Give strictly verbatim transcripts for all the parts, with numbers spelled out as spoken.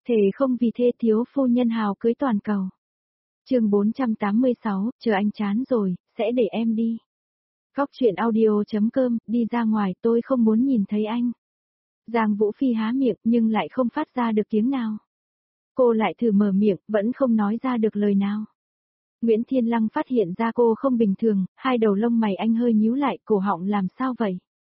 Thề không vì thê thiếu phu nhân hào cưới toàn cầu. Chương bốn trăm tám mươi sáu, chờ anh chán rồi, sẽ để em đi. Góc truyện audio.com, đi ra ngoài, tôi không muốn nhìn thấy anh. Giang Vũ Phi há miệng nhưng lại không phát ra được tiếng nào. Cô lại thử mở miệng, vẫn không nói ra được lời nào. Nguyễn Thiên Lăng phát hiện ra cô không bình thường, hai đầu lông mày anh hơi nhíu lại, cổ họng làm sao vậy?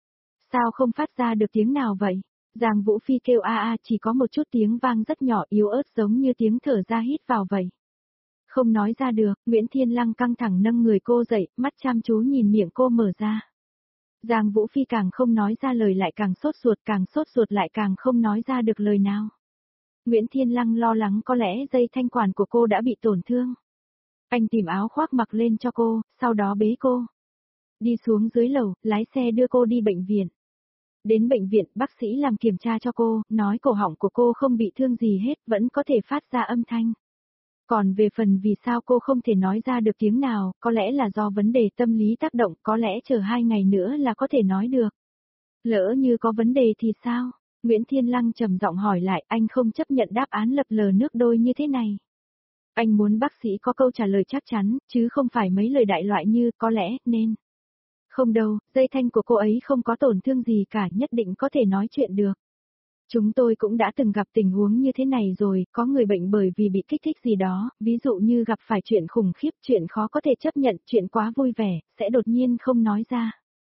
Sao không phát ra được tiếng nào vậy? Giang Vũ Phi kêu a a chỉ có một chút tiếng vang rất nhỏ yếu ớt giống như tiếng thở ra hít vào vậy. Không nói ra được, Nguyễn Thiên Lăng căng thẳng nâng người cô dậy, mắt chăm chú nhìn miệng cô mở ra. Giang Vũ Phi càng không nói ra lời lại càng sốt ruột, càng sốt ruột lại càng không nói ra được lời nào. Nguyễn Thiên Lăng lo lắng có lẽ dây thanh quản của cô đã bị tổn thương. Anh tìm áo khoác mặc lên cho cô, sau đó bế cô. Đi xuống dưới lầu, lái xe đưa cô đi bệnh viện. Đến bệnh viện, bác sĩ làm kiểm tra cho cô, nói cổ họng của cô không bị thương gì hết, vẫn có thể phát ra âm thanh. Còn về phần vì sao cô không thể nói ra được tiếng nào, có lẽ là do vấn đề tâm lý tác động, có lẽ chờ hai ngày nữa là có thể nói được. Lỡ như có vấn đề thì sao? Nguyễn Thiên Lăng trầm giọng hỏi lại, anh không chấp nhận đáp án lập lờ nước đôi như thế này. Anh muốn bác sĩ có câu trả lời chắc chắn, chứ không phải mấy lời đại loại như có lẽ, nên. Không đâu, dây thanh của cô ấy không có tổn thương gì cả, nhất định có thể nói chuyện được. Chúng tôi cũng đã từng gặp tình huống như thế này rồi, có người bệnh bởi vì bị kích thích gì đó, ví dụ như gặp phải chuyện khủng khiếp, chuyện khó có thể chấp nhận, chuyện quá vui vẻ, sẽ đột nhiên không nói ra.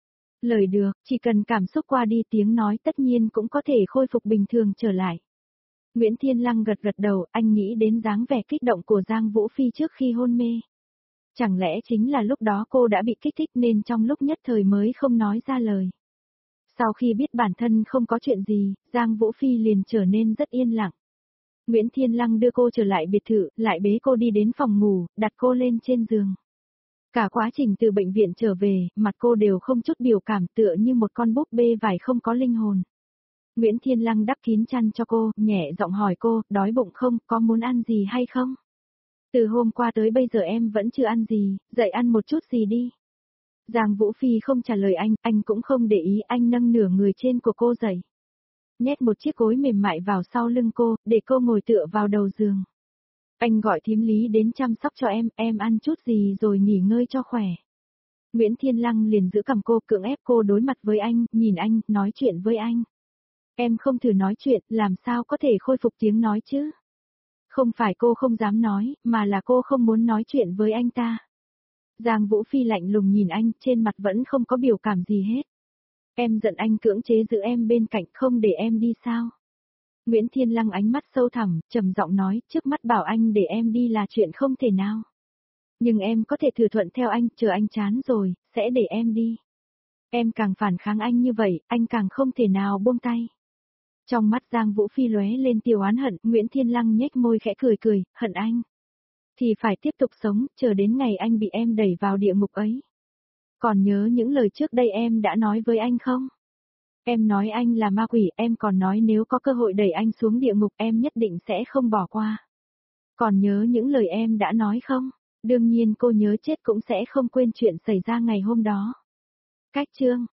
Lời được, chỉ cần cảm xúc qua đi tiếng nói tất nhiên cũng có thể khôi phục bình thường trở lại. Nguyễn Thiên Lăng gật gật đầu, anh nghĩ đến dáng vẻ kích động của Giang Vũ Phi trước khi hôn mê. Chẳng lẽ chính là lúc đó cô đã bị kích thích nên trong lúc nhất thời mới không nói ra lời. Sau khi biết bản thân không có chuyện gì, Giang Vũ Phi liền trở nên rất yên lặng. Nguyễn Thiên Lăng đưa cô trở lại biệt thự, lại bế cô đi đến phòng ngủ, đặt cô lên trên giường. Cả quá trình từ bệnh viện trở về, mặt cô đều không chút biểu cảm tựa như một con búp bê vải không có linh hồn. Nguyễn Thiên Lăng đắp kín chăn cho cô, nhẹ giọng hỏi cô, đói bụng không, có muốn ăn gì hay không? Từ hôm qua tới bây giờ em vẫn chưa ăn gì, dậy ăn một chút gì đi. Giang Vũ Phi không trả lời anh, anh cũng không để ý, anh nâng nửa người trên của cô dậy. Nhét một chiếc gối mềm mại vào sau lưng cô, để cô ngồi tựa vào đầu giường. Anh gọi thím Lý đến chăm sóc cho em, em ăn chút gì rồi nghỉ ngơi cho khỏe. Nguyễn Thiên Lăng liền giữ cằm cô, cưỡng ép cô đối mặt với anh, nhìn anh, nói chuyện với anh. Em không thử nói chuyện, làm sao có thể khôi phục tiếng nói chứ? Không phải cô không dám nói, mà là cô không muốn nói chuyện với anh ta. Giang Vũ Phi lạnh lùng nhìn anh, trên mặt vẫn không có biểu cảm gì hết. Em giận anh cưỡng chế giữ em bên cạnh, không để em đi sao? Nguyễn Thiên Lăng ánh mắt sâu thẳm, trầm giọng nói, trước mắt bảo anh để em đi là chuyện không thể nào. Nhưng em có thể thử thuận theo anh, chờ anh chán rồi, sẽ để em đi. Em càng phản kháng anh như vậy, anh càng không thể nào buông tay. Trong mắt Giang Vũ Phi lóe lên tia oán hận, Nguyễn Thiên Lăng nhếch môi khẽ cười cười, hận anh. Thì phải tiếp tục sống, chờ đến ngày anh bị em đẩy vào địa ngục ấy. Còn nhớ những lời trước đây em đã nói với anh không? Em nói anh là ma quỷ, em còn nói nếu có cơ hội đẩy anh xuống địa ngục em nhất định sẽ không bỏ qua. Còn nhớ những lời em đã nói không? Đương nhiên cô nhớ chết cũng sẽ không quên chuyện xảy ra ngày hôm đó. Cách chương